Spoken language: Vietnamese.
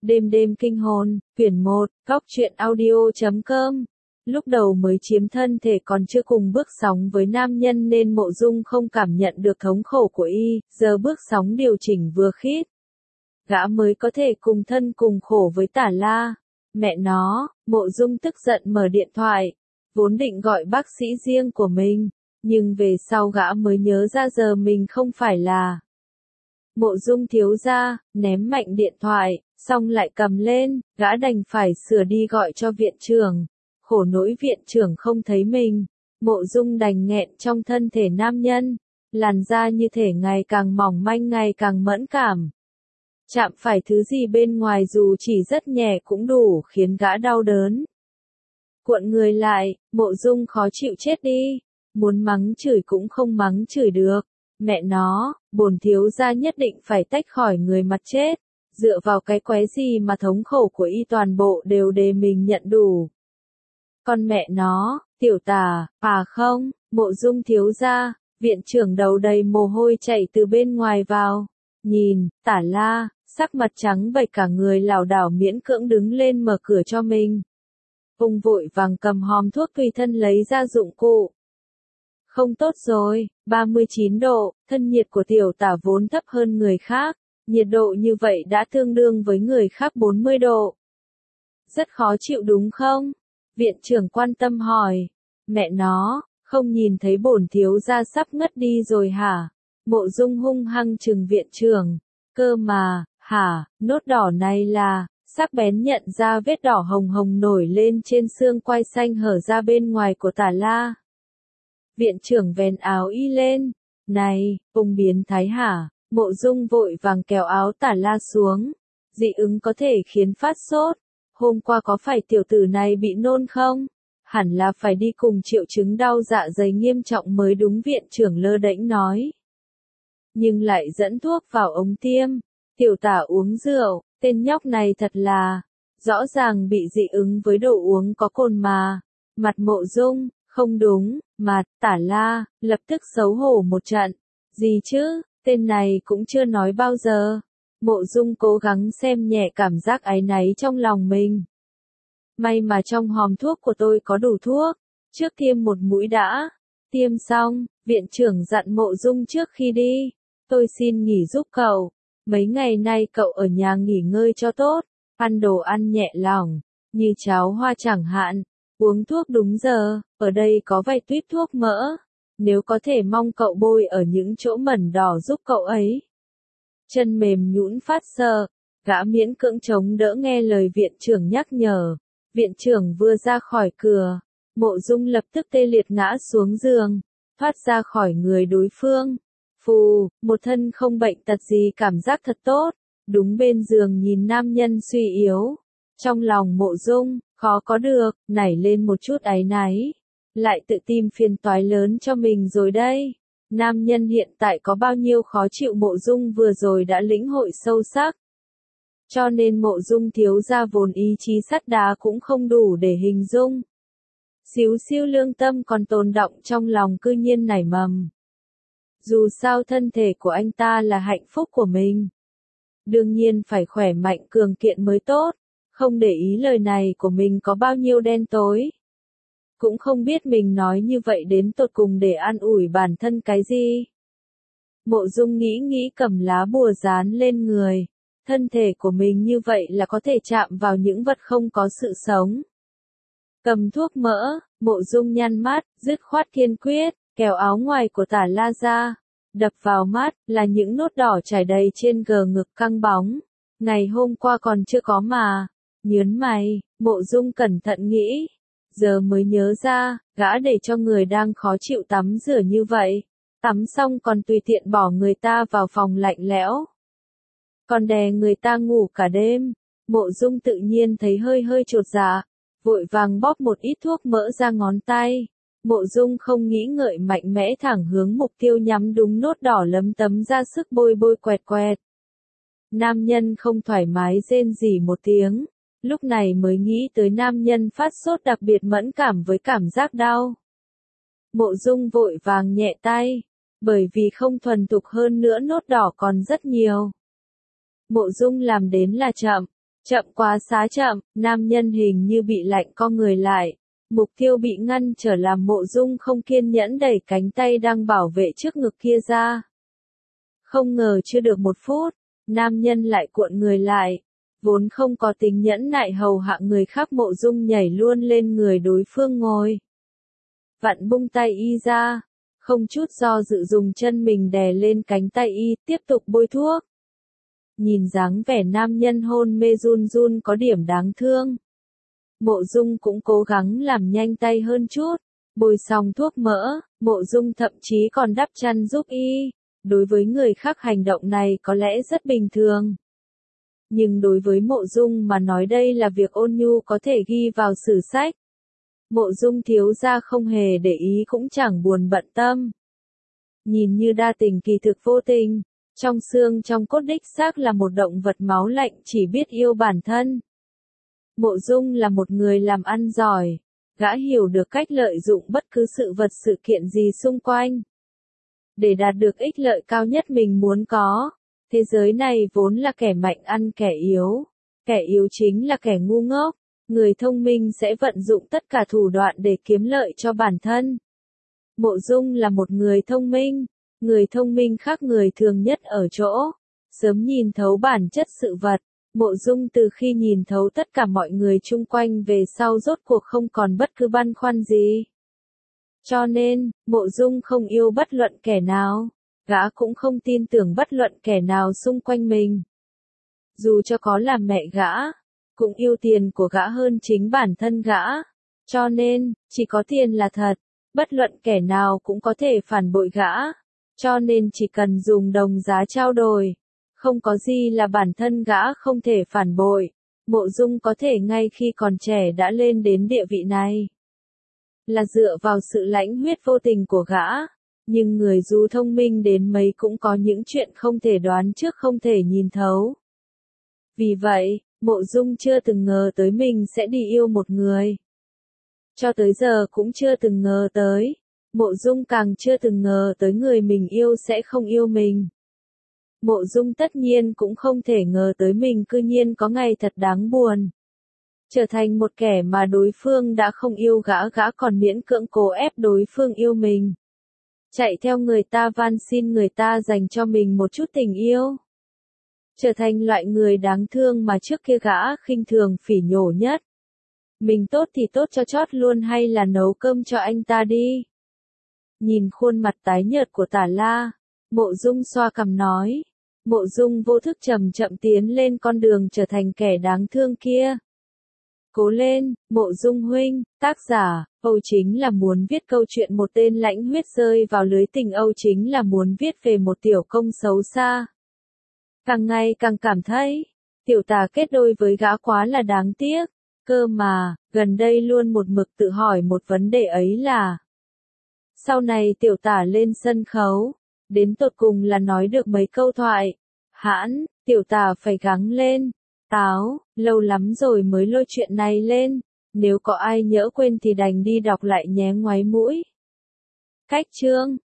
Đêm đêm kinh hồn, quyển 1, Góc truyện audio.com. Lúc đầu mới chiếm thân thể còn chưa cùng bước sóng với nam nhân nên Mộ Dung không cảm nhận được thống khổ của y, giờ bước sóng điều chỉnh vừa khít. Gã mới có thể cùng thân cùng khổ với Tả La. Mẹ nó, Mộ Dung tức giận mở điện thoại, vốn định gọi bác sĩ riêng của mình, nhưng về sau gã mới nhớ ra giờ mình không phải là Mộ Dung thiếu gia, ném mạnh điện thoại, xong lại cầm lên, gã đành phải sửa đi gọi cho viện trưởng. Khổ nỗi viện trưởng không thấy mình, Mộ Dung đành nghẹn trong thân thể nam nhân, làn da như thể ngày càng mỏng manh ngày càng mẫn cảm. Chạm phải thứ gì bên ngoài dù chỉ rất nhẹ cũng đủ khiến gã đau đớn. Cuộn người lại, Mộ Dung khó chịu chết đi, muốn mắng chửi cũng không mắng chửi được. Mẹ nó, bổn thiếu gia nhất định phải tách khỏi người mặt chết, dựa vào cái quái gì mà thống khổ của y toàn bộ đều để mình nhận đủ. Con mẹ nó, tiểu Tả, không, Mộ Dung thiếu gia, viện trưởng đầu đầy mồ hôi chảy từ bên ngoài vào, nhìn, Tả La, sắc mặt trắng bệch cả người lảo đảo miễn cưỡng đứng lên mở cửa cho mình. Ông vội vàng cầm hòm thuốc tùy thân lấy ra dụng cụ. Không tốt rồi, 39 độ, thân nhiệt của tiểu Tả vốn thấp hơn người khác, nhiệt độ như vậy đã tương đương với người khác 40 độ. Rất khó chịu đúng không? Viện trưởng quan tâm hỏi. Mẹ nó, không nhìn thấy bổn thiếu gia sắp ngất đi rồi hả? Mộ Dung hung hăng trừng viện trưởng. Cơ mà, nốt đỏ này là, sắc bén nhận ra vết đỏ hồng hồng nổi lên trên xương quai xanh hở ra bên ngoài của Tả La. Viện trưởng vén áo y lên. Này, ông biến thái hả? Mộ Dung vội vàng kéo áo Tả La xuống. Dị ứng có thể khiến phát sốt. Hôm qua có phải tiểu tử này bị nôn không? Hẳn là phải đi cùng triệu chứng đau dạ dày nghiêm trọng mới đúng, viện trưởng lơ đễnh nói. Nhưng lại dẫn thuốc vào ống tiêm. Tiểu Tả uống rượu, tên nhóc này thật là, rõ ràng bị dị ứng với đồ uống có cồn mà. Mặt Mộ Dung, không đúng, mặt Tả La, lập tức xấu hổ một trận. Gì chứ, tên này cũng chưa nói bao giờ. Mộ Dung cố gắng xem nhẹ cảm giác áy náy trong lòng mình. May mà trong hòm thuốc của tôi có đủ thuốc, trước tiêm một mũi đã. Tiêm xong, viện trưởng dặn Mộ Dung trước khi đi. Tôi xin nghỉ giúp cậu. Mấy ngày nay cậu ở nhà nghỉ ngơi cho tốt, ăn đồ ăn nhẹ lòng, như cháo hoa chẳng hạn, uống thuốc đúng giờ, ở đây có vài tuýp thuốc mỡ. Nếu có thể mong cậu bôi ở những chỗ mẩn đỏ giúp cậu ấy. Chân mềm nhũn phát sợ, gã miễn cưỡng chống đỡ nghe lời viện trưởng nhắc nhở. Viện trưởng vừa ra khỏi cửa, Mộ Dung lập tức tê liệt ngã xuống giường, thoát ra khỏi người đối phương. Phù, một thân không bệnh tật gì cảm giác thật tốt, đúng bên giường nhìn nam nhân suy yếu. Trong lòng Mộ Dung, khó có được, nảy lên một chút áy náy. Lại tự tìm phiền toái lớn cho mình rồi đây. Nam nhân hiện tại có bao nhiêu khó chịu Mộ Dung vừa rồi đã lĩnh hội sâu sắc. Cho nên Mộ Dung thiếu gia vốn ý chí sắt đá cũng không đủ để hình dung. Xíu xiu lương tâm còn tồn đọng trong lòng cư nhiên nảy mầm. Dù sao thân thể của anh ta là hạnh phúc của mình. Đương nhiên phải khỏe mạnh cường kiện mới tốt, không để ý lời này của mình có bao nhiêu đen tối. Cũng không biết mình nói như vậy đến tột cùng để an ủi bản thân cái gì. Mộ Dung nghĩ cầm lá bùa dán lên người. Thân thể của mình như vậy là có thể chạm vào những vật không có sự sống. Cầm thuốc mỡ, Mộ Dung nhăn mắt, dứt khoát kiên quyết, kéo áo ngoài của Tả La ra. Đập vào mắt, là những nốt đỏ trải đầy trên gờ ngực căng bóng. Ngày hôm qua còn chưa có mà. Nhớn mày, Mộ Dung cẩn thận nghĩ. Giờ mới nhớ ra, gã để cho người đang khó chịu tắm rửa như vậy. Tắm xong còn tùy tiện bỏ người ta vào phòng lạnh lẽo. Còn đè người ta ngủ cả đêm. Mộ Dung tự nhiên thấy hơi chột dạ, vội vàng bóp một ít thuốc mỡ ra ngón tay. Mộ Dung không nghĩ ngợi mạnh mẽ thẳng hướng mục tiêu nhắm đúng nốt đỏ lấm tấm ra sức bôi quẹt. Nam nhân không thoải mái rên rỉ một tiếng, lúc này mới nghĩ tới nam nhân phát sốt đặc biệt mẫn cảm với cảm giác đau. Mộ Dung vội vàng nhẹ tay, bởi vì không thuần thục hơn nữa nốt đỏ còn rất nhiều. Mộ Dung làm đến là chậm, Chậm quá xá chậm, nam nhân hình như bị lạnh co người lại. Mục tiêu bị ngăn trở làm Mộ Dung không kiên nhẫn đẩy cánh tay đang bảo vệ trước ngực kia ra. Không ngờ chưa được 1 phút, nam nhân lại cuộn người lại. Vốn không có tính nhẫn nại hầu hạ người khác, Mộ Dung nhảy luôn lên người đối phương ngồi. Vặn bung tay y ra, không chút do dự dùng chân mình đè lên cánh tay y, tiếp tục bôi thuốc. Nhìn dáng vẻ nam nhân hôn mê run run có điểm đáng thương. Mộ Dung cũng cố gắng làm nhanh tay hơn chút. Bôi xong thuốc mỡ, Mộ Dung thậm chí còn đắp chăn giúp y. Đối với người khác hành động này có lẽ rất bình thường. Nhưng đối với Mộ Dung mà nói đây là việc ôn nhu có thể ghi vào sử sách. Mộ Dung thiếu gia không hề để ý cũng chẳng buồn bận tâm. Nhìn như đa tình kỳ thực vô tình, trong xương trong cốt đích xác là một động vật máu lạnh chỉ biết yêu bản thân. Mộ Dung là một người làm ăn giỏi, gã hiểu được cách lợi dụng bất cứ sự vật sự kiện gì xung quanh. Để đạt được ích lợi cao nhất mình muốn có, thế giới này vốn là kẻ mạnh ăn kẻ yếu chính là kẻ ngu ngốc. Người thông minh sẽ vận dụng tất cả thủ đoạn để kiếm lợi cho bản thân. Mộ Dung là một người thông minh khác người thường nhất ở chỗ, sớm nhìn thấu bản chất sự vật. Mộ Dung từ khi nhìn thấu tất cả mọi người chung quanh về sau rốt cuộc không còn bất cứ băn khoăn gì. Cho nên, Mộ Dung không yêu bất luận kẻ nào, gã cũng không tin tưởng bất luận kẻ nào xung quanh mình. Dù cho có là mẹ gã, cũng yêu tiền của gã hơn chính bản thân gã. Cho nên, chỉ có tiền là thật, bất luận kẻ nào cũng có thể phản bội gã. Cho nên chỉ cần dùng đồng giá trao đổi, không có gì là bản thân gã không thể phản bội. Mộ Dung có thể ngay khi còn trẻ đã lên đến địa vị này, là dựa vào sự lãnh huyết vô tình của gã. Nhưng người dù thông minh đến mấy cũng có những chuyện không thể đoán trước không thể nhìn thấu. Vì vậy, Mộ Dung chưa từng ngờ tới mình sẽ đi yêu một người. Cho tới giờ cũng chưa từng ngờ tới. Mộ Dung càng chưa từng ngờ tới người mình yêu sẽ không yêu mình. Mộ Dung tất nhiên cũng không thể ngờ tới mình cư nhiên có ngày thật đáng buồn. Trở thành một kẻ mà đối phương đã không yêu gã còn miễn cưỡng cố ép đối phương yêu mình. Chạy theo người ta van xin người ta dành cho mình một chút tình yêu. Trở thành loại người đáng thương mà trước kia gã khinh thường phỉ nhổ nhất. Mình tốt thì tốt cho chót luôn hay là nấu cơm cho anh ta đi. Nhìn khuôn mặt tái nhợt của Tả La, Mộ Dung xoa cằm nói. Mộ Dung vô thức chậm chậm tiến lên con đường trở thành kẻ đáng thương kia. Cố lên, Mộ Dung huynh. Tác giả, Âu Chính là muốn viết câu chuyện một tên lãnh huyết rơi vào lưới tình. Âu Chính là muốn viết về một tiểu công xấu xa. Càng ngày càng cảm thấy, tiểu Tả kết đôi với gã quá là đáng tiếc. Cơ mà, gần đây luôn một mực tự hỏi một vấn đề ấy là, sau này tiểu Tả lên sân khấu, đến tột cùng là nói được mấy câu thoại. Hãn, tiểu Tả phải gắng lên. Táo, lâu lắm rồi mới lôi chuyện này lên. Nếu có ai nhỡ quên thì đành đi đọc lại nhé ngoáy mũi. Cách chương